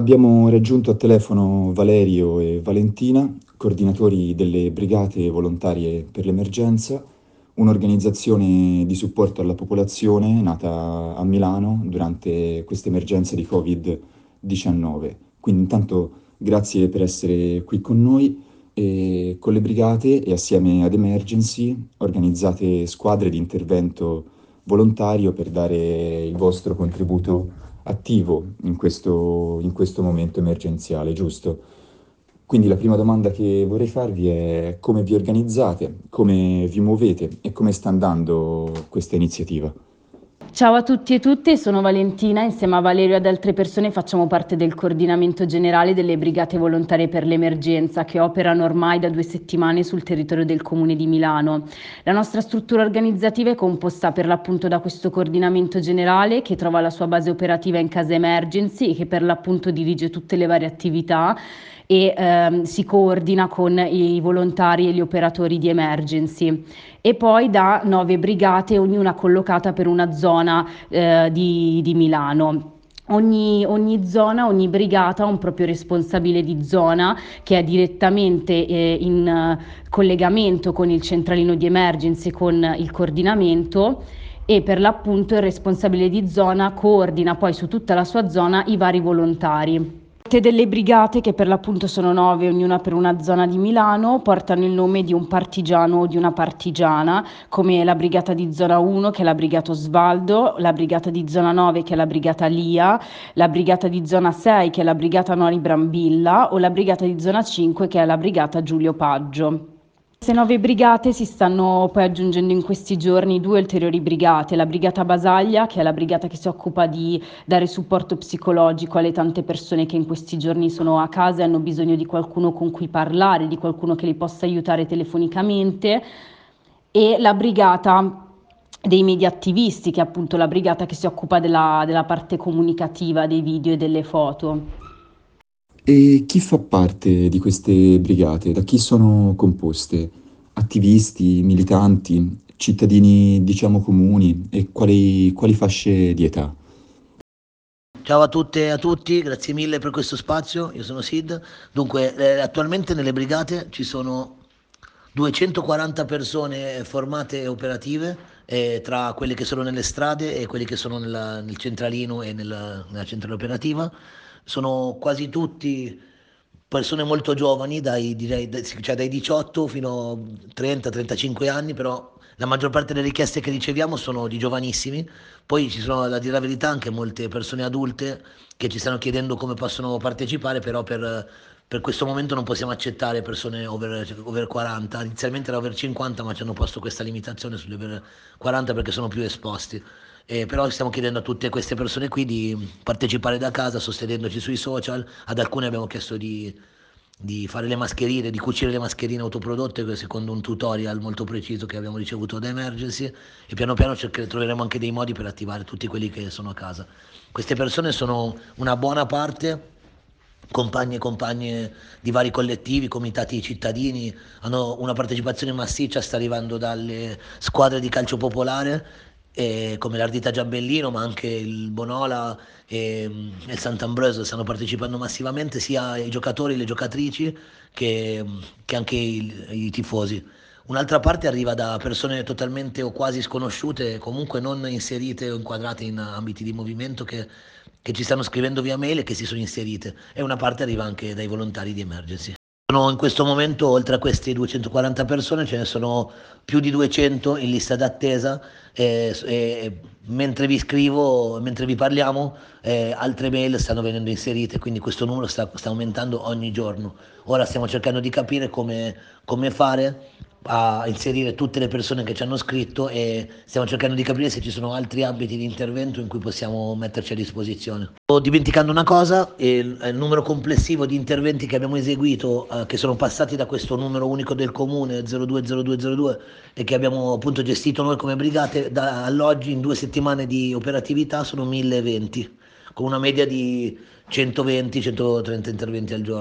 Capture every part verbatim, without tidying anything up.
Abbiamo raggiunto a telefono Valerio e Valentina, coordinatori delle Brigate Volontarie per l'Emergenza, un'organizzazione di supporto alla popolazione nata a Milano durante questa emergenza di covid diciannove. Quindi intanto grazie per essere qui con noi e con le brigate e assieme ad Emergency organizzate squadre di intervento volontario per dare il vostro contributo attivo in questo, in questo momento emergenziale, giusto? Quindi la prima domanda che vorrei farvi è come vi organizzate, come vi muovete e come sta andando questa iniziativa? Ciao a tutti e tutte, sono Valentina, insieme a Valerio e ad altre persone facciamo parte del coordinamento generale delle Brigate Volontarie per l'Emergenza che operano ormai da due settimane sul territorio del Comune di Milano. La nostra struttura organizzativa è composta per l'appunto da questo coordinamento generale che trova la sua base operativa in Casa Emergency e che per l'appunto dirige tutte le varie attività e ehm, si coordina con i volontari e gli operatori di Emergency. E poi da nove brigate, ognuna collocata per una zona eh, di, di Milano. Ogni, ogni zona, ogni brigata ha un proprio responsabile di zona che è direttamente eh, in eh, collegamento con il centralino di emergency, con il coordinamento, e per l'appunto il responsabile di zona coordina poi su tutta la sua zona i vari volontari. Delle brigate, che per l'appunto sono nove, ognuna per una zona di Milano, portano il nome di un partigiano o di una partigiana, come la brigata di zona uno che è la brigata Osvaldo, la brigata di zona nove che è la brigata Lia, la brigata di zona sei che è la brigata Nori Brambilla o la brigata di zona cinque che è la brigata Giulio Paggio. Queste nove brigate si stanno poi aggiungendo in questi giorni due ulteriori brigate, la brigata Basaglia, che è la brigata che si occupa di dare supporto psicologico alle tante persone che in questi giorni sono a casa e hanno bisogno di qualcuno con cui parlare, di qualcuno che li possa aiutare telefonicamente, e la brigata dei media attivisti, che è appunto la brigata che si occupa della, della parte comunicativa, dei video e delle foto. E chi fa parte di queste brigate? Da chi sono composte? Attivisti, militanti, cittadini, diciamo, comuni e quali, quali fasce di età? Ciao a tutte e a tutti, grazie mille per questo spazio, io sono Sid. Dunque, eh, attualmente nelle brigate ci sono duecentoquaranta persone formate e operative, eh, tra quelle che sono nelle strade e quelli che sono nella- nel centralino e nella, nella centrale operativa. Sono quasi tutti persone molto giovani, dai, direi, dai- cioè dai diciotto fino a trenta trentacinque anni, però la maggior parte delle richieste che riceviamo sono di giovanissimi. Poi ci sono, a dire la verità, anche molte persone adulte che ci stanno chiedendo come possono partecipare, però per, per questo momento non possiamo accettare persone over, cioè, over quaranta. Inizialmente era over cinquanta, ma ci hanno posto questa limitazione sugli over quaranta perché sono più esposti. Eh, però stiamo chiedendo a tutte queste persone qui di partecipare da casa, sostenendoci sui social. Ad alcune abbiamo chiesto di, di fare le mascherine, di cucire le mascherine autoprodotte secondo un tutorial molto preciso che abbiamo ricevuto da Emergency, e piano piano cercheremo, troveremo anche dei modi per attivare tutti quelli che sono a casa. Queste persone sono una buona parte compagni e compagne di vari collettivi, comitati cittadini, hanno una partecipazione massiccia, sta arrivando dalle squadre di calcio popolare, eh, come l'Ardita Giambellino, ma anche il Bonola e mm, il Sant'Ambrosio stanno partecipando massivamente, sia i giocatori, le giocatrici, che, mm, che anche i, i tifosi. Un'altra parte arriva da persone totalmente o quasi sconosciute, comunque non inserite o inquadrate in ambiti di movimento, che, che ci stanno scrivendo via mail e che si sono inserite. E una parte arriva anche dai volontari di Emergency. Sono in questo momento, oltre a queste duecentoquaranta persone, ce ne sono più di duecento in lista d'attesa, e, e mentre vi scrivo, mentre vi parliamo, eh, altre mail stanno venendo inserite, quindi questo numero sta, sta aumentando ogni giorno. Ora stiamo cercando di capire come, come fare a inserire tutte le persone che ci hanno scritto, e stiamo cercando di capire se ci sono altri ambiti di intervento in cui possiamo metterci a disposizione. Sto dimenticando una cosa: il, il numero complessivo di interventi che abbiamo eseguito, eh, che sono passati da questo numero unico del comune zero due zero due zero due e che abbiamo appunto gestito noi come brigate, da all'oggi in due settimane di operatività sono mille venti, con una media di centoventi centotrenta interventi al giorno.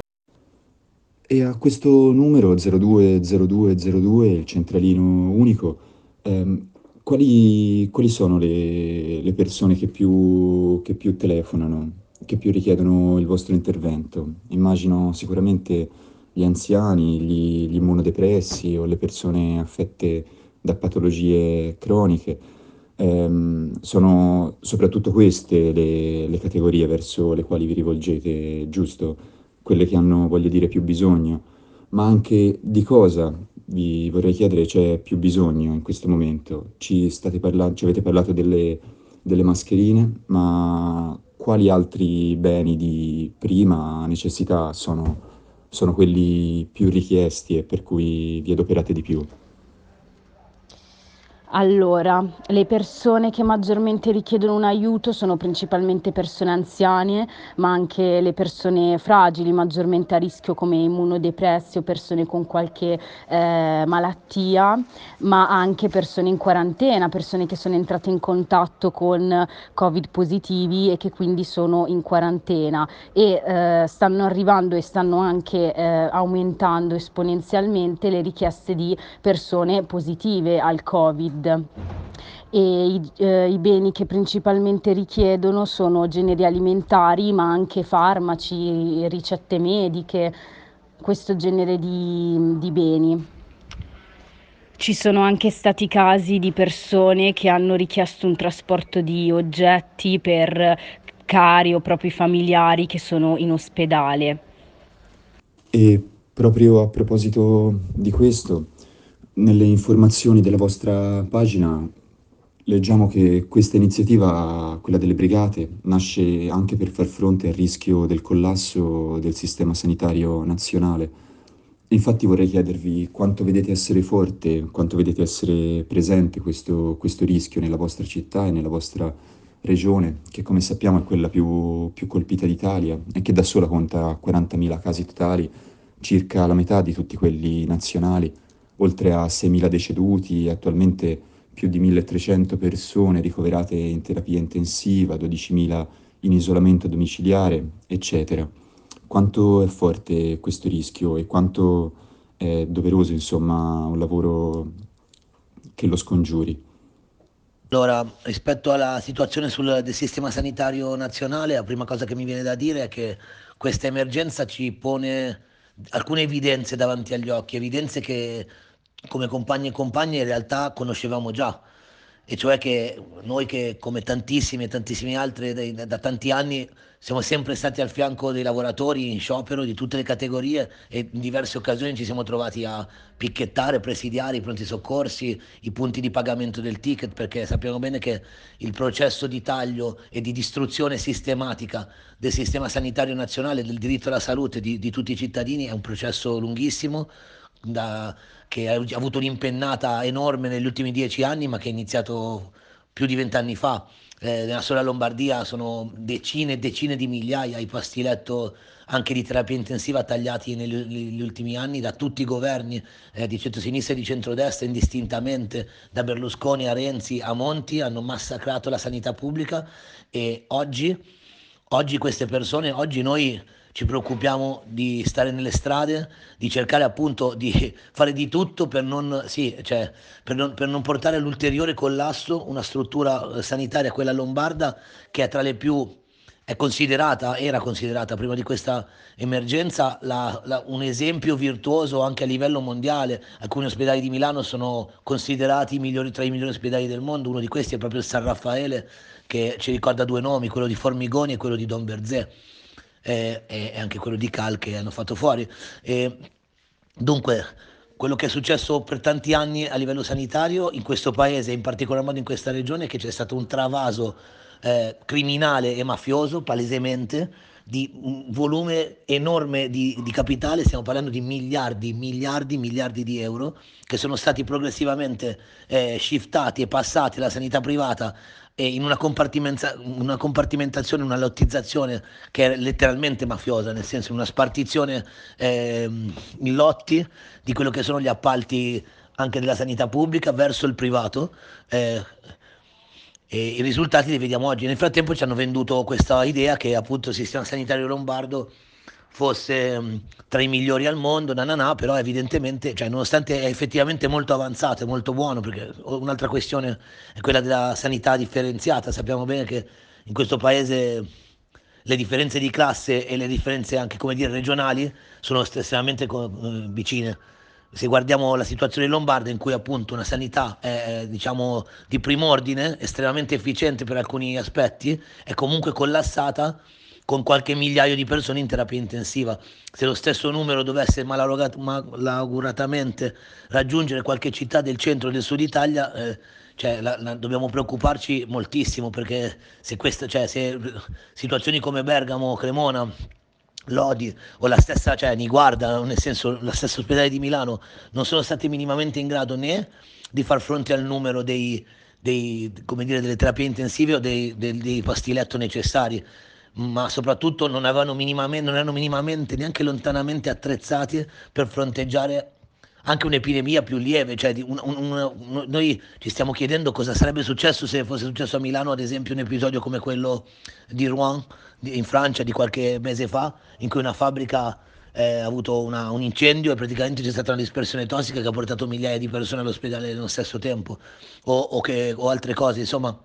E a questo numero zero due zero due zero due, il centralino unico, ehm, quali, quali sono le, le persone che più, che più telefonano? che più richiedono il vostro intervento? Immagino sicuramente gli anziani, gli, gli immunodepressi o le persone affette da patologie croniche. Ehm, sono soprattutto queste le, le categorie verso le quali vi rivolgete, giusto? Quelle che hanno, voglio dire, più bisogno, ma anche di cosa vi vorrei chiedere c'è più bisogno in questo momento. Ci state parlando, ci avete parlato delle, delle mascherine, ma quali altri beni di prima necessità sono, sono quelli più richiesti e per cui vi adoperate di più? Allora, le persone che maggiormente richiedono un aiuto sono principalmente persone anziane, ma anche le persone fragili, maggiormente a rischio come immunodepressi o persone con qualche eh, malattia, ma anche persone in quarantena, persone che sono entrate in contatto con Covid positivi e che quindi sono in quarantena e eh, stanno arrivando e stanno anche eh, aumentando esponenzialmente le richieste di persone positive al Covid. E i, eh, i beni che principalmente richiedono sono generi alimentari, ma anche farmaci, ricette mediche, questo genere di, di beni. Ci sono anche stati casi di persone che hanno richiesto un trasporto di oggetti per cari o propri familiari che sono in ospedale. E proprio a proposito di questo, nelle informazioni della vostra pagina leggiamo che questa iniziativa, quella delle brigate, nasce anche per far fronte al rischio del collasso del sistema sanitario nazionale. Infatti vorrei chiedervi quanto vedete essere forte, quanto vedete essere presente questo, questo rischio nella vostra città e nella vostra regione, che come sappiamo è quella più, più colpita d'Italia e che da sola conta quarantamila casi totali, circa la metà di tutti quelli nazionali, oltre a seimila deceduti, attualmente più di milletrecento persone ricoverate in terapia intensiva, dodicimila in isolamento domiciliare, eccetera. Quanto è forte questo rischio e quanto è doveroso, insomma, un lavoro che lo scongiuri? Allora, rispetto alla situazione sul, del sistema sanitario nazionale, la prima cosa che mi viene da dire è che questa emergenza ci pone alcune evidenze davanti agli occhi, evidenze che come compagni e compagne in realtà conoscevamo già, e cioè che noi che come tantissimi e tantissimi altri dei- da tanti anni siamo sempre stati al fianco dei lavoratori in sciopero di tutte le categorie e in diverse occasioni ci siamo trovati a picchettare, presidiare i pronti soccorsi, i punti di pagamento del ticket, perché sappiamo bene che il processo di taglio e di distruzione sistematica del sistema sanitario nazionale, del diritto alla salute di, di tutti i cittadini è un processo lunghissimo da- che ha avuto un'impennata enorme negli ultimi dieci anni, ma che è iniziato più di vent'anni fa. Eh, nella sola Lombardia sono decine e decine di migliaia i posti letto anche di terapia intensiva tagliati negli, negli ultimi anni da tutti i governi, eh, di centrosinistra e di centrodestra indistintamente, da Berlusconi a Renzi a Monti, hanno massacrato la sanità pubblica e oggi, oggi queste persone, oggi noi ci preoccupiamo di stare nelle strade, di cercare appunto di fare di tutto per non, sì, cioè, per non, per non portare all'ulteriore collasso una struttura eh, sanitaria, quella lombarda, che è tra le più, è considerata, era considerata prima di questa emergenza la- la- un esempio virtuoso anche a livello mondiale. Alcuni ospedali di Milano sono considerati i migliori, tra i migliori ospedali del mondo, uno di questi è proprio il San Raffaele, che ci ricorda due nomi, quello di Formigoni e quello di Don Berzè, eh, e, e anche quello di Cal che hanno fatto fuori. E, dunque, quello che è successo per tanti anni a livello sanitario in questo paese, in particolar modo in questa regione, è che c'è stato un travaso eh, criminale e mafioso, palesemente, di un volume enorme di, di capitale, stiamo parlando di miliardi, miliardi, miliardi di euro, che sono stati progressivamente eh, shiftati e passati alla sanità privata e in una, compartimenza- una compartimentazione, una lottizzazione che è letteralmente mafiosa, nel senso una spartizione ehm, in lotti di quello che sono gli appalti anche della sanità pubblica verso il privato. eh, e i risultati li vediamo oggi. Nel frattempo ci hanno venduto questa idea che appunto il sistema sanitario lombardo fosse mh, tra i migliori al mondo, nananà, però evidentemente, cioè, nonostante è effettivamente molto avanzato e molto buono, perché un'altra questione è quella della sanità differenziata, sappiamo bene che in questo paese le differenze di classe e le differenze anche, come dire, regionali sono estremamente co- eh, vicine. Se guardiamo la situazione lombarda, in cui appunto una sanità è, eh, diciamo, di primo ordine, estremamente efficiente per alcuni aspetti, è comunque collassata con qualche migliaio di persone in terapia intensiva. Se lo stesso numero dovesse malaugurat- malauguratamente raggiungere qualche città del centro e del sud Italia, eh, cioè, la- la- dobbiamo preoccuparci moltissimo, perché se, questa, cioè, se situazioni come Bergamo, Cremona, Lodi o la stessa, cioè Niguarda, nel senso la stessa ospedale di Milano, non sono stati minimamente in grado né di far fronte al numero dei, dei, come dire, delle terapie intensive o dei, dei, dei posti letto necessari, ma soprattutto non avevano minimamente, non erano minimamente neanche lontanamente attrezzati per fronteggiare anche un'epidemia più lieve. Cioè, di un- un- un- noi ci stiamo chiedendo cosa sarebbe successo se fosse successo a Milano, ad esempio, un episodio come quello di Rouen, di- in Francia, di qualche mese fa, in cui una fabbrica eh, ha avuto una- un incendio e praticamente c'è stata una dispersione tossica che ha portato migliaia di persone all'ospedale nello stesso tempo, o, o che- o altre cose, insomma.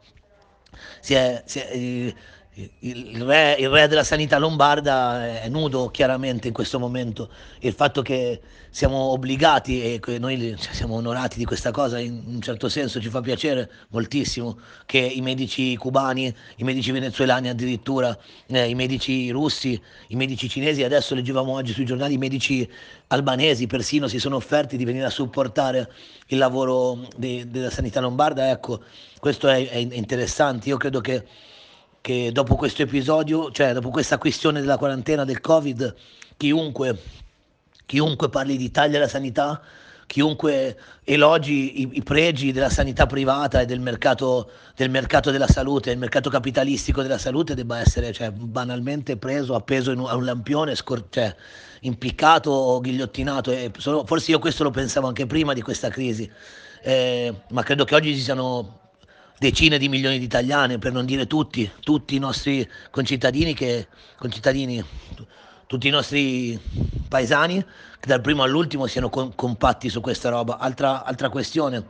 Si è, si è- il, il re, il re della sanità lombarda è nudo chiaramente in questo momento. Il fatto che siamo obbligati e che noi cioè, siamo onorati di questa cosa, in un certo senso ci fa piacere moltissimo che i medici cubani, i medici venezuelani addirittura, eh, i medici russi, i medici cinesi, adesso leggevamo oggi sui giornali, i medici albanesi persino si sono offerti di venire a supportare il lavoro de- della sanità lombarda. Ecco, questo è, è interessante. Io credo che, che dopo questo episodio, cioè dopo questa questione della quarantena del Covid, chiunque, chiunque parli di tagli alla sanità, chiunque elogi i, i pregi della sanità privata e del mercato, del mercato della salute, il mercato capitalistico della salute, debba essere, cioè, banalmente preso, appeso in un, a un lampione, scor- cioè, impiccato o ghigliottinato. E solo- forse io questo lo pensavo anche prima di questa crisi. Eh, ma credo che oggi ci siano decine di milioni di italiani, per non dire tutti, tutti i nostri concittadini, che, concittadini, tutti i nostri paesani, che dal primo all'ultimo siano com- compatti su questa roba. Altra, altra questione,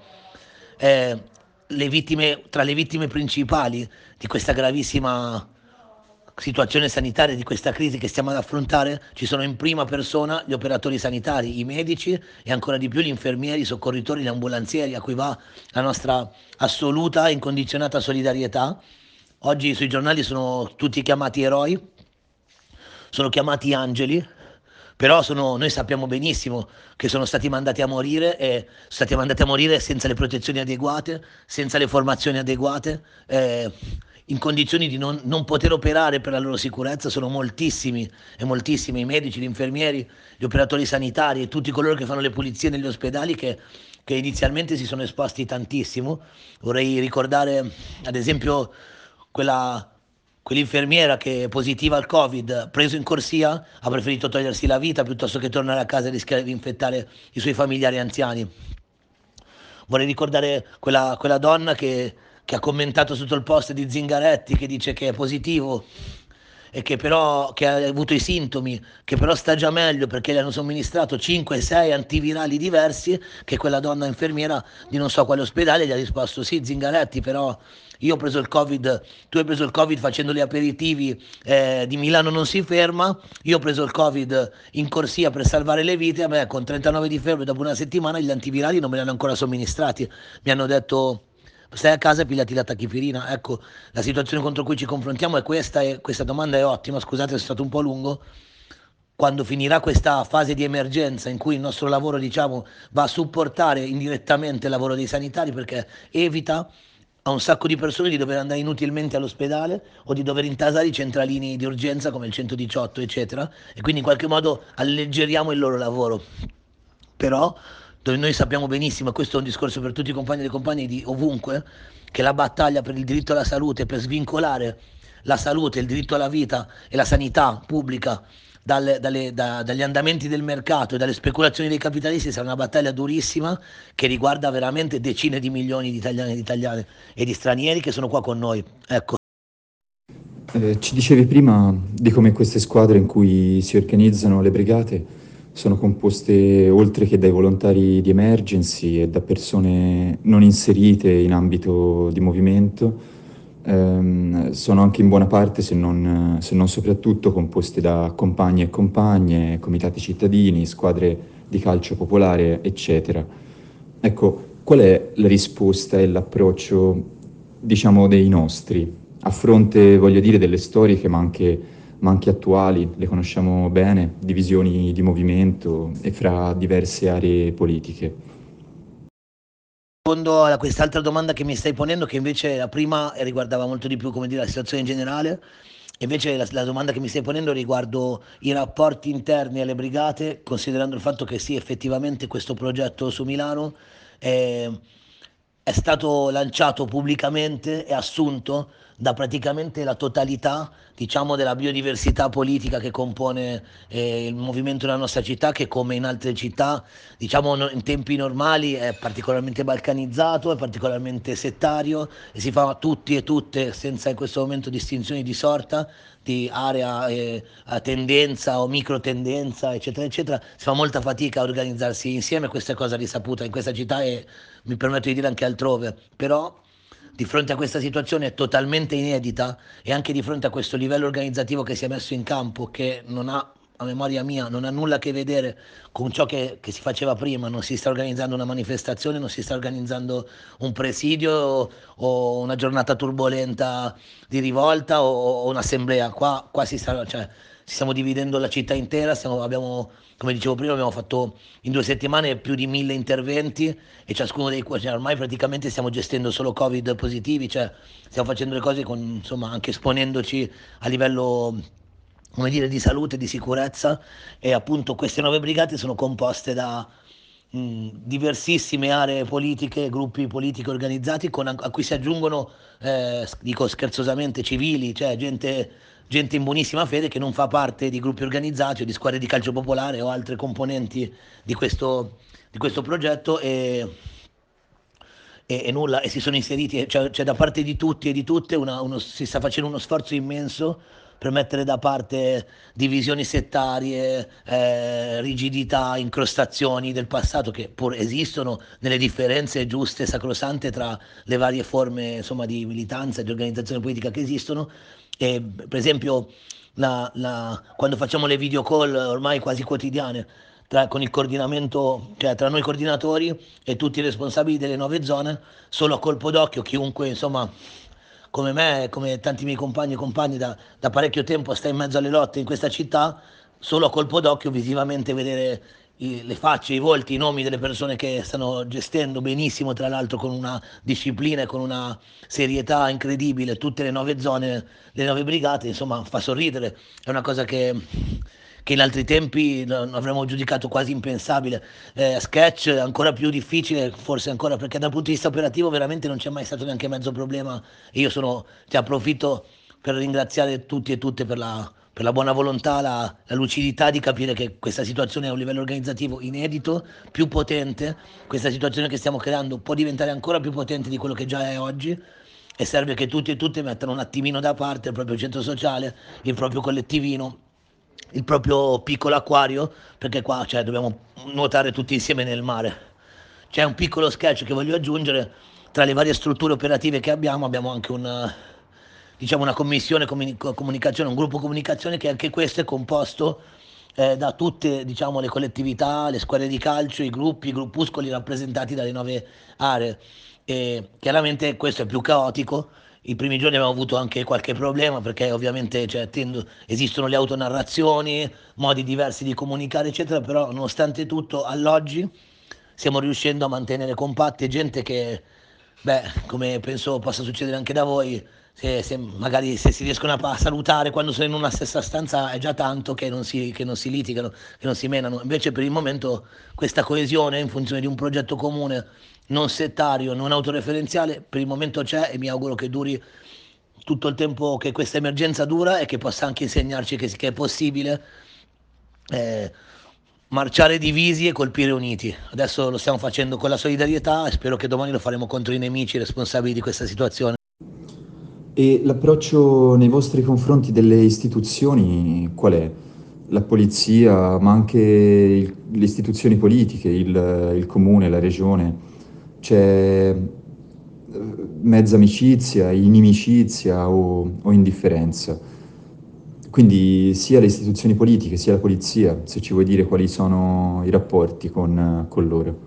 eh, le vittime, tra le vittime principali di questa gravissima situazione sanitaria, di questa crisi che stiamo ad affrontare, ci sono in prima persona gli operatori sanitari, i medici e ancora di più gli infermieri, i soccorritori, gli ambulanzieri, a cui va la nostra assoluta e incondizionata solidarietà. Oggi sui giornali sono tutti chiamati eroi, sono chiamati angeli, però sono, noi sappiamo benissimo che sono stati mandati a morire, e sono stati mandati a morire senza le protezioni adeguate, senza le formazioni adeguate, eh, in condizioni di non, non poter operare per la loro sicurezza. Sono moltissimi e moltissimi i medici, gli infermieri, gli operatori sanitari e tutti coloro che fanno le pulizie negli ospedali che, che inizialmente si sono esposti tantissimo. Vorrei ricordare, ad esempio, quella quell'infermiera che è positiva al Covid, preso in corsia, ha preferito togliersi la vita piuttosto che tornare a casa e rischiare di infettare i suoi familiari anziani. Vorrei ricordare quella, quella donna che, che ha commentato sotto il post di Zingaretti, che dice che è positivo e che però che ha avuto i sintomi, che però sta già meglio perché le hanno somministrato cinque sei antivirali diversi, che quella donna infermiera di non so quale ospedale gli ha risposto: sì, Zingaretti, però io ho preso il Covid, tu hai preso il Covid facendo gli aperitivi, eh, di Milano non si ferma, io ho preso il Covid in corsia per salvare le vite, a me con trentanove di febbre dopo una settimana gli antivirali non me li hanno ancora somministrati, mi hanno detto stai a casa e pigliati la tachipirina. Ecco, la situazione contro cui ci confrontiamo è questa, e questa domanda è ottima, scusate se è stato un po' lungo. Quando finirà questa fase di emergenza in cui il nostro lavoro, diciamo, va a supportare indirettamente il lavoro dei sanitari, perché evita a un sacco di persone di dover andare inutilmente all'ospedale o di dover intasare i centralini di urgenza come il centodiciotto, eccetera, e quindi in qualche modo alleggeriamo il loro lavoro. Però dove noi sappiamo benissimo, e questo è un discorso per tutti i compagni e le compagne di ovunque, che la battaglia per il diritto alla salute, per svincolare la salute, il diritto alla vita e la sanità pubblica dalle- dalle- da- dagli andamenti del mercato e dalle speculazioni dei capitalisti, sarà una battaglia durissima che riguarda veramente decine di milioni di italiani e di italiane e di stranieri che sono qua con noi. Ecco. Eh, ci dicevi prima di come queste squadre in cui si organizzano le brigate sono composte oltre che dai volontari di emergency e da persone non inserite in ambito di movimento, ehm, sono anche in buona parte, se non, se non soprattutto, composte da compagni e compagne, comitati cittadini, squadre di calcio popolare, eccetera. Ecco, qual è la risposta e l'approccio, diciamo, dei nostri, a fronte, voglio dire, delle storiche, ma anche, ma anche attuali, le conosciamo bene, divisioni di movimento e fra diverse aree politiche? Rispondo a quest'altra domanda che mi stai ponendo, che invece la prima riguardava molto di più, come dire, la situazione in generale, e invece la, la domanda che mi stai ponendo riguardo i rapporti interni alle brigate, considerando il fatto che sì, effettivamente questo progetto su Milano è, è stato lanciato pubblicamente e assunto da praticamente la totalità, diciamo, della biodiversità politica che compone eh, il movimento nella nostra città, che come in altre città, diciamo, no- in tempi normali è particolarmente balcanizzato, è particolarmente settario e si fa tutti e tutte senza in questo momento distinzioni di sorta, di area, eh, a tendenza o micro tendenza, eccetera, eccetera. Si fa molta fatica a organizzarsi insieme, questa è cosa risaputa in questa città e mi permetto di dire anche altrove, però di fronte a questa situazione totalmente inedita e anche di fronte a questo livello organizzativo che si è messo in campo, che non ha, a memoria mia, non ha nulla a che vedere con ciò che, che si faceva prima, non si sta organizzando una manifestazione, non si sta organizzando un presidio o una giornata turbolenta di rivolta o, o un'assemblea, qua, qua si sta, cioè, ci stiamo dividendo la città intera, stiamo, abbiamo, come dicevo prima, abbiamo fatto in due settimane più di mille interventi e ciascuno dei quali, cioè, ormai praticamente stiamo gestendo solo Covid positivi, cioè stiamo facendo le cose con, insomma, anche esponendoci a livello, come dire, di salute, di sicurezza e appunto queste nuove brigate sono composte da mh, diversissime aree politiche, gruppi politici organizzati con, a cui si aggiungono, eh, dico scherzosamente, civili, cioè gente, gente in buonissima fede che non fa parte di gruppi organizzati o di squadre di calcio popolare o altre componenti di questo, di questo progetto e, e, e nulla, e si sono inseriti, cioè, cioè da parte di tutti e di tutte una- uno- si sta facendo uno sforzo immenso per mettere da parte divisioni settarie, eh, rigidità, incrostazioni del passato che pur esistono nelle differenze giuste e sacrosante tra le varie forme insomma, di militanza e di organizzazione politica che esistono. E, per esempio, la- la- quando facciamo le video call ormai quasi quotidiane tra, con il coordinamento, cioè tra noi coordinatori e tutti i responsabili delle nuove zone, solo a colpo d'occhio, chiunque insomma come me, come tanti miei compagni e compagni da, da parecchio tempo sta in mezzo alle lotte in questa città, solo a colpo d'occhio visivamente vedere i- le facce, i volti, i nomi delle persone che stanno gestendo benissimo, tra l'altro con una disciplina e con una serietà incredibile, tutte le nuove zone, le nuove brigate, insomma fa sorridere, è una cosa che, che in altri tempi non avremmo giudicato quasi impensabile. Eh, sketch ancora più difficile, forse ancora perché dal punto di vista operativo veramente non c'è mai stato neanche mezzo problema. E io sono, cioè, approfitto per ringraziare tutti e tutte per la, per la buona volontà, la, la lucidità di capire che questa situazione è a un livello organizzativo inedito, più potente. Questa situazione che stiamo creando può diventare ancora più potente di quello che già è oggi e serve che tutti e tutte mettano un attimino da parte il proprio centro sociale, il proprio collettivino, il proprio piccolo acquario, perché qua cioè, dobbiamo nuotare tutti insieme nel mare. C'è un piccolo sketch che voglio aggiungere, tra le varie strutture operative che abbiamo, abbiamo anche una, diciamo una commissione comuni- comunicazione, un gruppo comunicazione che anche questo è composto eh, da tutte diciamo, le collettività, le squadre di calcio, i gruppi, i gruppuscoli rappresentati dalle nuove aree. E chiaramente questo è più caotico. I primi giorni abbiamo avuto anche qualche problema perché ovviamente cioè, tendo- esistono le autonarrazioni, modi diversi di comunicare, eccetera, però nonostante tutto all'oggi stiamo riuscendo a mantenere compatti e gente che, beh, come penso possa succedere anche da voi, se, se magari se si riescono a, pa- a salutare quando sono in una stessa stanza è già tanto che non si, che non si litigano, che non si menano. Invece per il momento questa coesione in funzione di un progetto comune, non settario, non autoreferenziale, per il momento c'è e mi auguro che duri tutto il tempo che questa emergenza dura e che possa anche insegnarci che, che è possibile eh, marciare divisi e colpire uniti. Adesso lo stiamo facendo con la solidarietà e spero che domani lo faremo contro i nemici responsabili di questa situazione. E l'approccio nei vostri confronti delle istituzioni qual è? La polizia, ma anche il- le istituzioni politiche, il, il comune, la regione. C'è, mezza amicizia, inimicizia o, o indifferenza. Quindi sia le istituzioni politiche sia la polizia, se ci vuoi dire quali sono i rapporti con, con loro.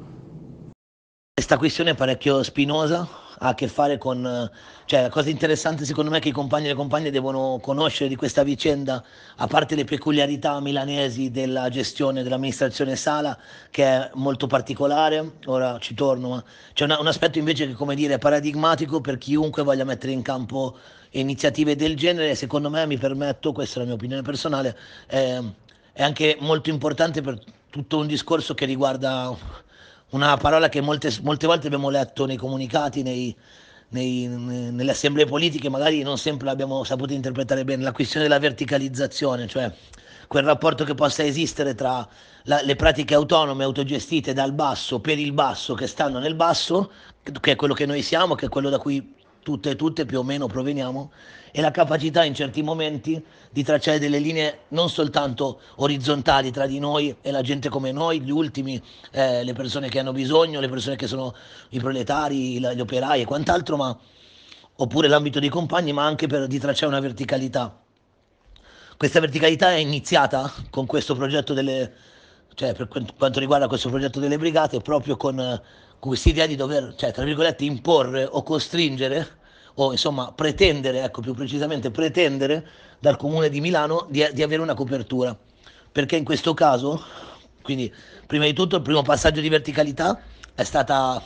Questa questione è parecchio spinosa, ha a che fare con, cioè la cosa interessante secondo me è che i compagni e le compagne devono conoscere di questa vicenda, a parte le peculiarità milanesi della gestione dell'amministrazione Sala, che è molto particolare, ora ci torno, ma c'è una- un aspetto invece che, come dire, è paradigmatico per chiunque voglia mettere in campo iniziative del genere, secondo me, mi permetto, questa è la mia opinione personale, è, è anche molto importante per tutto un discorso che riguarda una parola che molte, molte volte abbiamo letto nei comunicati, nei, nei- nelle assemblee politiche, magari non sempre l'abbiamo saputo interpretare bene, la questione della verticalizzazione, cioè quel rapporto che possa esistere tra la- le pratiche autonome, autogestite dal basso per il basso, che stanno nel basso, che è quello che noi siamo, che è quello da cui tutte e tutte più o meno proveniamo, e la capacità in certi momenti di tracciare delle linee non soltanto orizzontali tra di noi e la gente come noi, gli ultimi, eh, le persone che hanno bisogno, le persone che sono i proletari, la- gli operai e quant'altro, ma oppure l'ambito dei compagni, ma anche per di tracciare una verticalità. Questa verticalità è iniziata con questo progetto delle, cioè per quant- quanto riguarda questo progetto delle brigate, proprio con, eh, con quest'idea di dover, cioè, tra virgolette, imporre o costringere, o insomma pretendere, ecco più precisamente pretendere dal Comune di Milano di, di avere una copertura. Perché in questo caso, quindi prima di tutto il primo passaggio di verticalità è stata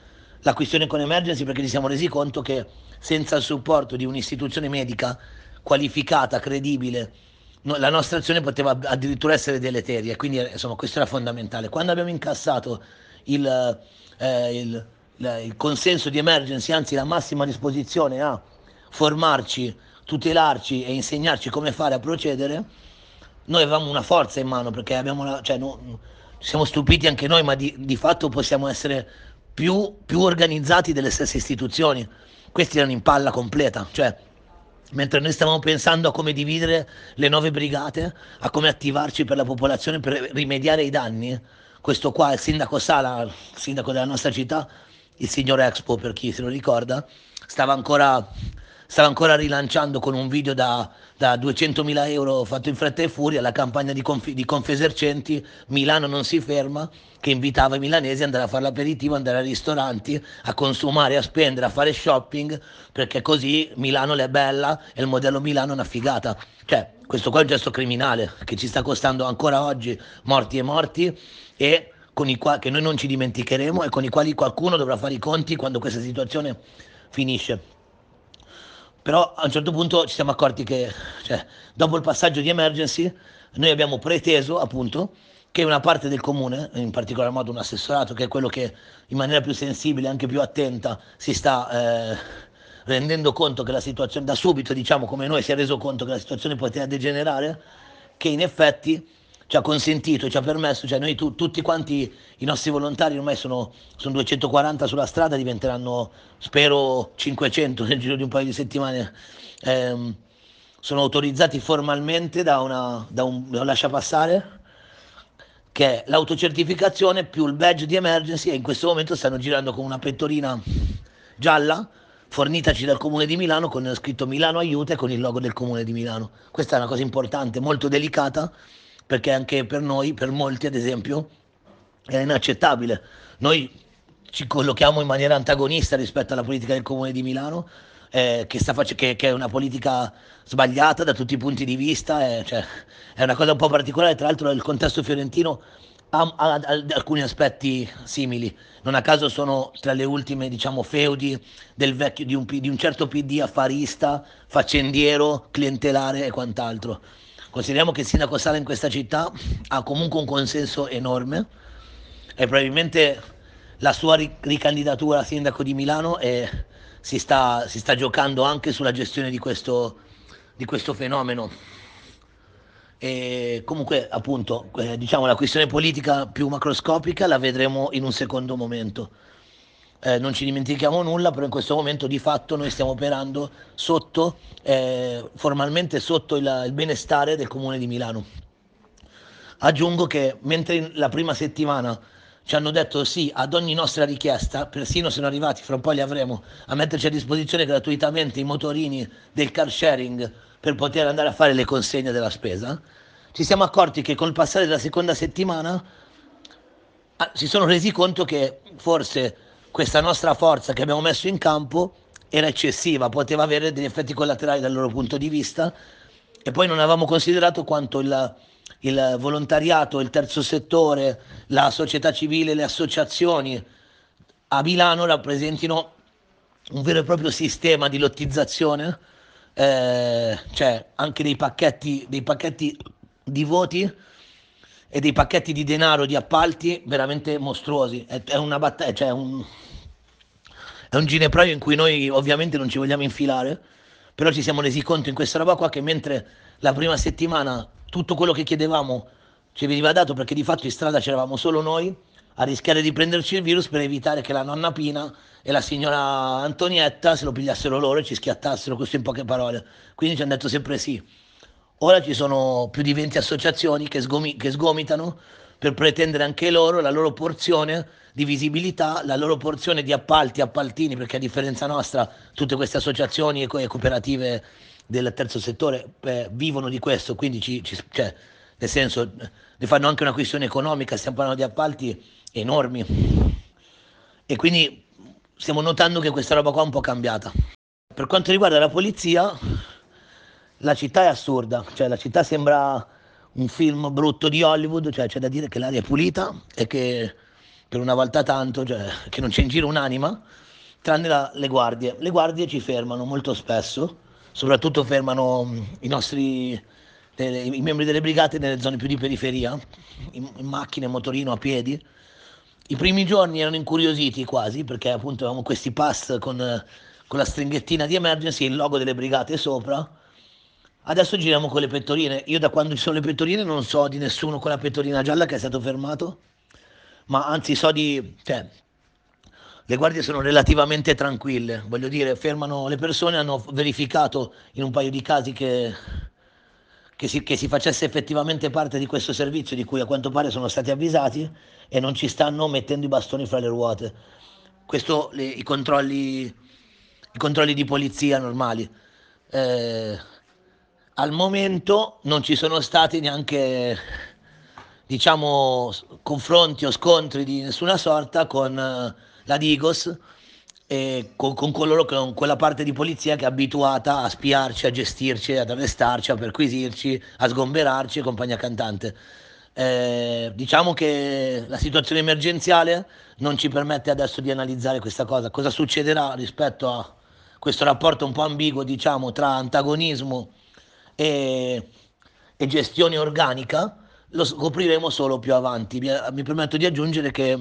la questione con Emergency, perché ci siamo resi conto che senza il supporto di un'istituzione medica qualificata, credibile, no- la nostra azione poteva addirittura essere deleteria, quindi eh, insomma questo era fondamentale. Quando abbiamo incassato il, eh, il- la- il consenso di Emergency, anzi la massima disposizione a formarci, tutelarci e insegnarci come fare a procedere, noi avevamo una forza in mano perché abbiamo la- cioè, no- ci siamo stupiti anche noi, ma di, di fatto possiamo essere più, più organizzati delle stesse istituzioni. Questi erano in palla completa, cioè mentre noi stavamo pensando a come dividere le nove brigate, a come attivarci per la popolazione per rimediare ai danni, questo qua, il sindaco Sala, il sindaco della nostra città, il signor Expo per chi se lo ricorda, stava ancora, stava ancora rilanciando con un video da, da duecentomila euro fatto in fretta e furia la campagna di, Conf- di Confesercenti Milano non si ferma, che invitava i milanesi ad andare a fare l'aperitivo, andare ai ristoranti, a consumare, a spendere, a fare shopping, perché così Milano è bella e il modello Milano è una figata. Cioè, questo qua è un gesto criminale che ci sta costando ancora oggi morti e morti e con i quali che noi non ci dimenticheremo e con i quali qualcuno dovrà fare i conti quando questa situazione finisce. Però a un certo punto ci siamo accorti che, cioè, dopo il passaggio di emergency, noi abbiamo preteso appunto che una parte del comune, in particolar modo un assessorato, che è quello che in maniera più sensibile, anche più attenta, si sta eh, rendendo conto che la situazione, da subito diciamo come noi, si è reso conto che la situazione poteva degenerare, che in effetti ci ha consentito, ci ha permesso, cioè noi tu- tutti quanti i nostri volontari ormai sono, sono duecentoquaranta sulla strada, diventeranno spero cinquecento nel giro di un paio di settimane. Ehm, sono autorizzati formalmente da, una, da un, da un lasciapassare che è l'autocertificazione più il badge di emergency, e in questo momento stanno girando con una pettorina gialla fornitaci dal Comune di Milano con scritto Milano aiuta e con il logo del Comune di Milano. Questa è una cosa importante, molto delicata, perché anche per noi, per molti ad esempio, è inaccettabile. Noi ci collochiamo in maniera antagonista rispetto alla politica del Comune di Milano, eh, che, sta face- che- che è una politica sbagliata da tutti i punti di vista, eh, cioè, è una cosa un po' particolare. Tra l'altro il contesto fiorentino ha, ha- ha alcuni aspetti simili. Non a caso sono tra le ultime, diciamo, feudi del vecchio, di un, P- di un certo P D affarista, faccendiero, clientelare e quant'altro. Consideriamo che il sindaco Sala in questa città ha comunque un consenso enorme e probabilmente la sua ri- ricandidatura a sindaco di Milano è- si sta, si sta giocando anche sulla gestione di questo, di questo fenomeno. E comunque, appunto, eh, diciamo la questione politica più macroscopica la vedremo in un secondo momento. Eh, non ci dimentichiamo nulla, però in questo momento di fatto noi stiamo operando sotto, eh, formalmente sotto il, il benestare del Comune di Milano. Aggiungo che mentre in- la prima settimana ci hanno detto sì ad ogni nostra richiesta, persino sono arrivati, fra un po' li avremo, a metterci a disposizione gratuitamente i motorini del car sharing per poter andare a fare le consegne della spesa. Ci siamo accorti che col passare della seconda settimana ah, si sono resi conto che forse questa nostra forza che abbiamo messo in campo era eccessiva, poteva avere degli effetti collaterali dal loro punto di vista, e poi non avevamo considerato quanto il, il volontariato, il terzo settore, la società civile, le associazioni a Milano rappresentino un vero e proprio sistema di lottizzazione, eh, cioè anche dei pacchetti, dei pacchetti di voti e dei pacchetti di denaro di appalti veramente mostruosi. È, è una battaglia, cioè un, è un ginepraio in cui noi ovviamente non ci vogliamo infilare, però ci siamo resi conto in questa roba qua che mentre la prima settimana tutto quello che chiedevamo ci veniva dato, perché di fatto in strada c'eravamo solo noi a rischiare di prenderci il virus, per evitare che la nonna Pina e la signora Antonietta se lo pigliassero loro e ci schiattassero, questo in poche parole. Quindi ci hanno detto sempre sì. Ora ci sono più di venti associazioni che, sgomi- che sgomitano per pretendere anche loro la loro porzione di visibilità, la loro porzione di appalti, appaltini, perché a differenza nostra tutte queste associazioni e co- e cooperative del terzo settore eh, vivono di questo, quindi ci, ci- cioè, nel senso ne fanno anche una questione economica, stiamo parlando di appalti enormi, e quindi stiamo notando che questa roba qua è un po' cambiata. Per quanto riguarda la polizia, la città è assurda, cioè la città sembra un film brutto di Hollywood, cioè c'è da dire che l'aria è pulita e che per una volta tanto, cioè, che non c'è in giro un'anima, tranne la- le guardie. Le guardie ci fermano molto spesso, soprattutto fermano mh, i nostri, le- i membri delle brigate nelle zone più di periferia, in, in macchine, motorino, a piedi. I primi giorni erano incuriositi quasi, perché appunto avevamo questi pass con, eh, con la stringhettina di emergency e il logo delle brigate sopra. Adesso giriamo con le pettorine. Io da quando ci sono le pettorine non so di nessuno con la pettorina gialla che è stato fermato, ma anzi so di... cioè, le guardie sono relativamente tranquille, voglio dire, fermano le persone, hanno verificato in un paio di casi che, che si, che si facesse effettivamente parte di questo servizio di cui a quanto pare sono stati avvisati, e non ci stanno mettendo i bastoni fra le ruote. Questo, le- i controlli, i controlli di polizia normali. Eh, Al momento non ci sono stati neanche, diciamo, s- confronti o scontri di nessuna sorta con eh, la Digos e con, con coloro che, con quella parte di polizia che è abituata a spiarci, a gestirci, ad arrestarci, a perquisirci, a sgomberarci e compagnia cantante. Eh, diciamo che la situazione emergenziale non ci permette adesso di analizzare questa cosa. Cosa succederà rispetto a questo rapporto un po' ambiguo, diciamo, tra antagonismo e, e gestione organica, lo scopriremo solo più avanti. Mi, mi permetto di aggiungere che,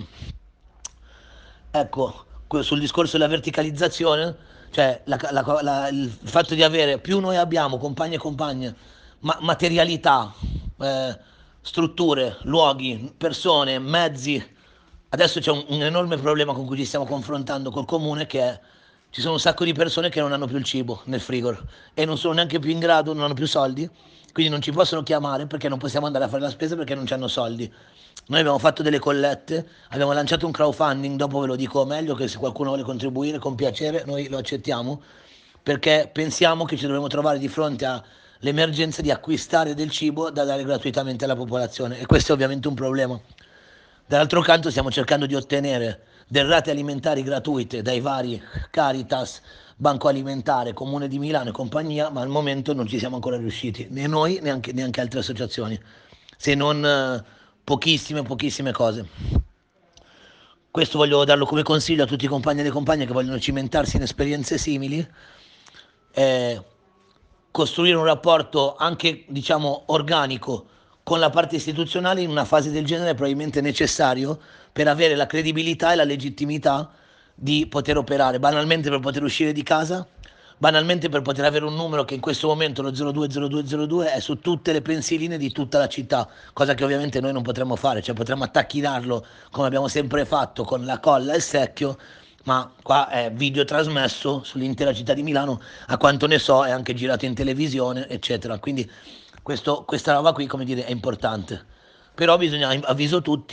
ecco, que- sul discorso della verticalizzazione, cioè la- la- la- il fatto di avere più noi abbiamo compagni e compagne, ma- materialità, eh, strutture, luoghi, persone, mezzi. Adesso c'è un, un enorme problema con cui ci stiamo confrontando col comune, che è ci sono un sacco di persone che non hanno più il cibo nel frigo e non sono neanche più in grado, non hanno più soldi, quindi non ci possono chiamare perché non possiamo andare a fare la spesa perché non hanno soldi. Noi abbiamo fatto delle collette, abbiamo lanciato un crowdfunding, dopo ve lo dico meglio, che se qualcuno vuole contribuire con piacere noi lo accettiamo, perché pensiamo che ci dovremo trovare di fronte all'emergenza di acquistare del cibo da dare gratuitamente alla popolazione, e questo è ovviamente un problema. Dall'altro canto stiamo cercando di ottenere derrate alimentari gratuite dai vari Caritas, Banco Alimentare, Comune di Milano e compagnia, ma al momento non ci siamo ancora riusciti, né noi neanche, neanche altre associazioni, se non eh, pochissime, pochissime cose. Questo voglio darlo come consiglio a tutti i compagni e le compagne che vogliono cimentarsi in esperienze simili. eh, Costruire un rapporto anche, diciamo, organico con la parte istituzionale in una fase del genere è probabilmente necessario per avere la credibilità e la legittimità di poter operare, banalmente per poter uscire di casa, banalmente per poter avere un numero che in questo momento, lo zero due zero due zero due, è su tutte le pensiline di tutta la città, cosa che ovviamente noi non potremmo fare, cioè potremmo attacchinarlo come abbiamo sempre fatto con la colla e il secchio, ma qua è video trasmesso sull'intera città di Milano, a quanto ne so è anche girato in televisione, eccetera. Quindi questo, questa roba qui, come dire, è importante. Però bisogna, avviso tutti,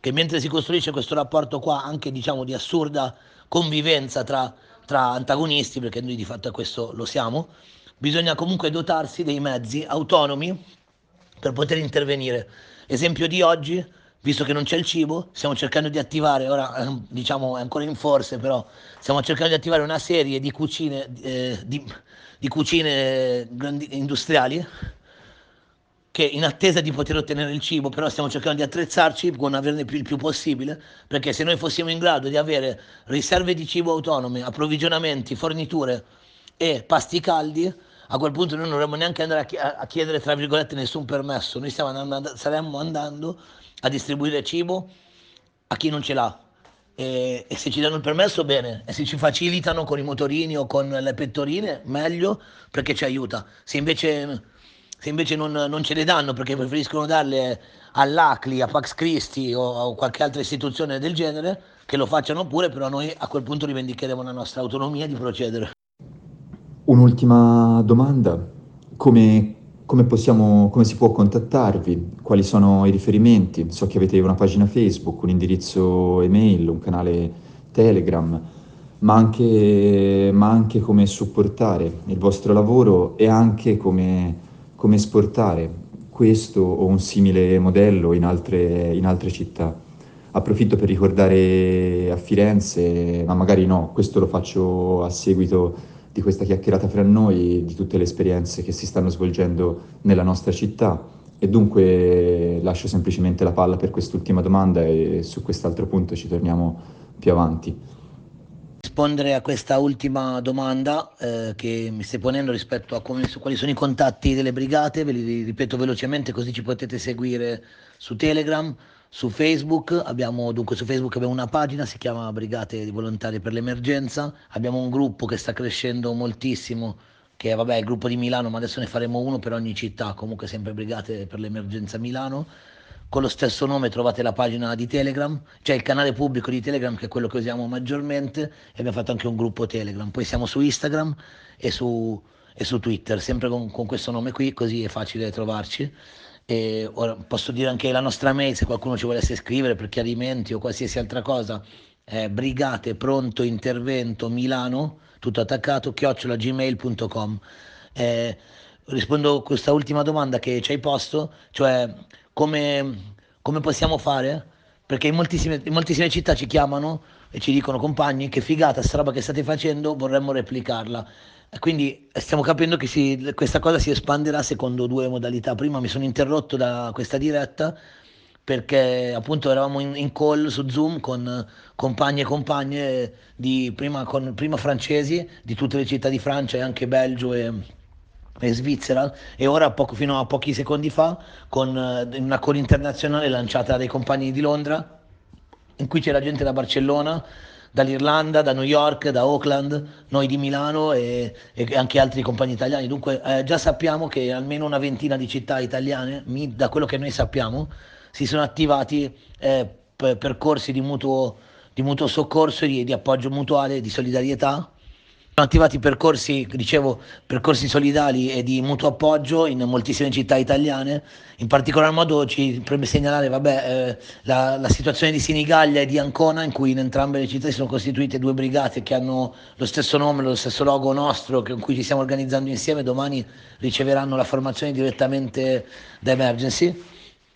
che mentre si costruisce questo rapporto qua, anche diciamo di assurda convivenza tra, tra antagonisti, perché noi di fatto questo lo siamo, bisogna comunque dotarsi dei mezzi autonomi per poter intervenire. Esempio di oggi, visto che non c'è il cibo, stiamo cercando di attivare, ora eh, diciamo è ancora in forse, però stiamo cercando di attivare una serie di cucine, eh, di, di cucine grandi- industriali che in attesa di poter ottenere il cibo, però stiamo cercando di attrezzarci con averne più, il più possibile, perché se noi fossimo in grado di avere riserve di cibo autonome, approvvigionamenti, forniture e pasti caldi, a quel punto noi non dovremmo neanche andare a, chi- a chiedere, tra virgolette, nessun permesso, noi stiamo andando, saremmo andando a distribuire cibo a chi non ce l'ha. E, e se ci danno il permesso, bene, e se ci facilitano con i motorini o con le pettorine, meglio, perché ci aiuta. Se invece, se invece non, non ce le danno perché preferiscono darle all'A C L I, a Pax Christi o a qualche altra istituzione del genere, che lo facciano pure, però noi a quel punto rivendicheremo la nostra autonomia di procedere. Un'ultima domanda, come, come possiamo, come si può contattarvi? Quali sono i riferimenti? So che avete una pagina Facebook, un indirizzo email, un canale Telegram, ma anche, ma anche come supportare il vostro lavoro e anche come, come esportare questo o un simile modello in altre, in altre città. Approfitto per ricordare a Firenze, ma magari no, questo lo faccio a seguito di questa chiacchierata fra noi, di tutte le esperienze che si stanno svolgendo nella nostra città. E dunque lascio semplicemente la palla per quest'ultima domanda e su quest'altro punto ci torniamo più avanti. Rispondere a questa ultima domanda eh, che mi stai ponendo rispetto a come- su quali sono i contatti delle brigate, ve li ripeto velocemente così ci potete seguire su Telegram, su Facebook. Abbiamo, dunque su Facebook abbiamo una pagina, si chiama Brigate di Volontari per l'Emergenza, abbiamo un gruppo che sta crescendo moltissimo, che è vabbè, il gruppo di Milano, ma adesso ne faremo uno per ogni città, comunque sempre Brigate per l'Emergenza Milano. Con lo stesso nome trovate la pagina di Telegram, c'è il canale pubblico di Telegram che è quello che usiamo maggiormente e abbiamo fatto anche un gruppo Telegram. Poi siamo su Instagram e su, e su Twitter, sempre con, con questo nome qui, così è facile trovarci. E ora posso dire anche la nostra mail se qualcuno ci volesse scrivere per chiarimenti o qualsiasi altra cosa, è brigate pronto intervento Milano, tutto attaccato, chiocciola gmail punto com. Eh, rispondo a questa ultima domanda che ci hai posto, cioè come, come possiamo fare? Perché in moltissime, in moltissime città ci chiamano e ci dicono compagni che figata sta roba che state facendo, vorremmo replicarla. E quindi stiamo capendo che si- questa cosa si espanderà secondo due modalità. Prima mi sono interrotto da questa diretta perché appunto eravamo in, in call su Zoom con compagni e compagne di prima, con, prima francesi di tutte le città di Francia e anche Belgio e, e Svizzera e ora poco, fino a pochi secondi fa con eh, una call internazionale lanciata dai compagni di Londra in cui c'era gente da Barcellona, dall'Irlanda, da New York, da Auckland, noi di Milano e, e anche altri compagni italiani. Dunque eh, già sappiamo che almeno una ventina di città italiane, mi- da quello che noi sappiamo, si sono attivati eh, per percorsi di mutuo, di mutuo soccorso e di, di appoggio mutuale, di solidarietà. Sono attivati percorsi, dicevo, percorsi solidali e di mutuo appoggio in moltissime città italiane. In particolar modo ci preme segnalare, vabbè, eh, la, la situazione di Sinigaglia e di Ancona, in cui in entrambe le città si sono costituite due brigate che hanno lo stesso nome, lo stesso logo nostro, con cui ci stiamo organizzando insieme. Domani riceveranno la formazione direttamente da Emergency.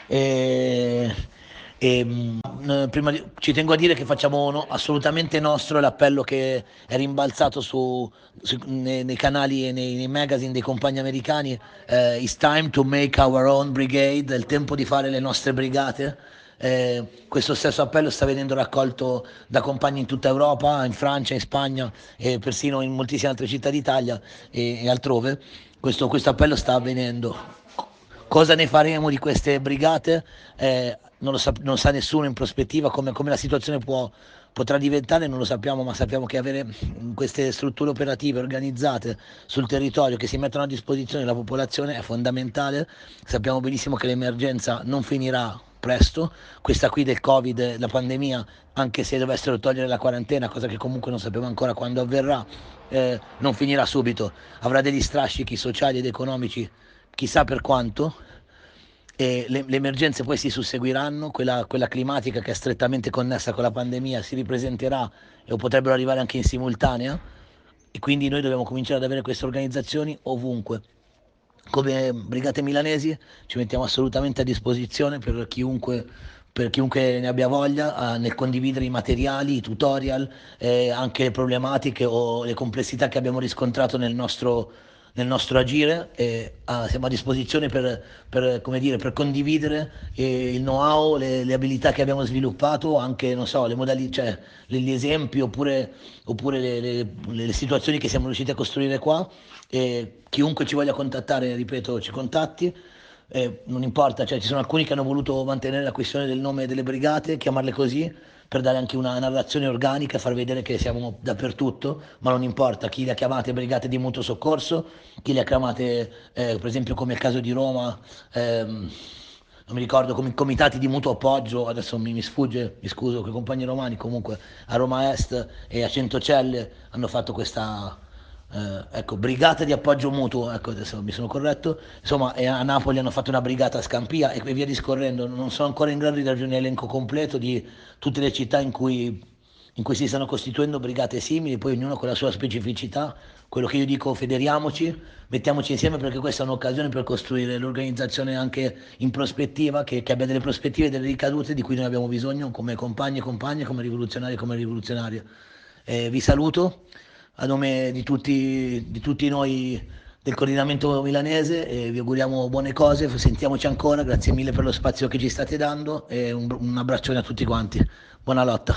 E, e, mh, prima di- ci tengo a dire che facciamo no- assolutamente nostro l'appello che è rimbalzato su, su- nei, nei canali e nei, nei magazine dei compagni americani. eh, It's time to make our own brigade, è il tempo di fare le nostre brigate. Eh, questo stesso appello sta venendo raccolto da compagni in tutta Europa, in Francia, in Spagna e persino in moltissime altre città d'Italia e, e altrove. Questo, questo appello sta avvenendo. Cosa ne faremo di queste brigate? Eh, non lo sa, non sa nessuno in prospettiva come, come la situazione può, potrà diventare, non lo sappiamo, ma sappiamo che avere queste strutture operative organizzate sul territorio che si mettono a disposizione della popolazione è fondamentale. Sappiamo benissimo che l'emergenza non finirà presto, questa qui del Covid, la pandemia, anche se dovessero togliere la quarantena, cosa che comunque non sappiamo ancora quando avverrà, eh, non finirà subito, avrà degli strascichi sociali ed economici chissà per quanto, e le, le emergenze poi si susseguiranno, quella, quella climatica che è strettamente connessa con la pandemia si ripresenterà e potrebbero arrivare anche in simultanea, e quindi noi dobbiamo cominciare ad avere queste organizzazioni ovunque. Come Brigate Milanesi ci mettiamo assolutamente a disposizione per chiunque, per chiunque ne abbia voglia, eh, nel condividere i materiali, i tutorial, eh, anche le problematiche o le complessità che abbiamo riscontrato nel nostro, nel nostro agire. E, ah, siamo a disposizione per, per, come dire, per condividere eh, il know-how, le, le abilità che abbiamo sviluppato, anche non so, le modalità, cioè, gli esempi oppure, oppure le, le, le situazioni che siamo riusciti a costruire qua. E chiunque ci voglia contattare, ripeto, ci contatti. Eh, non importa, cioè, ci sono alcuni che hanno voluto mantenere la questione del nome delle brigate, chiamarle così, per dare anche una narrazione organica, far vedere che siamo dappertutto, ma non importa chi le ha chiamate brigate di mutuo soccorso, chi le ha chiamate, eh, per esempio come il caso di Roma, ehm, non mi ricordo, come comitati di mutuo appoggio, adesso mi, mi sfugge, mi scuso con i compagni romani, comunque a Roma Est e a Centocelle hanno fatto questa, eh, ecco, brigata di appoggio mutuo, ecco, adesso mi sono corretto, insomma, e a Napoli hanno fatto una brigata a Scampia e via discorrendo. Non sono ancora in grado di darvi un elenco completo di tutte le città in cui, in cui si stanno costituendo brigate simili, poi ognuno con la sua specificità. Quello che io dico, federiamoci, mettiamoci insieme, perché questa è un'occasione per costruire l'organizzazione anche in prospettiva, che, che abbia delle prospettive e delle ricadute di cui noi abbiamo bisogno come compagni e compagne, come rivoluzionari e come rivoluzionarie. Eh, vi saluto a nome di tutti, di tutti noi del coordinamento milanese e vi auguriamo buone cose, sentiamoci ancora, grazie mille per lo spazio che ci state dando e un, un abbraccione a tutti quanti, buona lotta.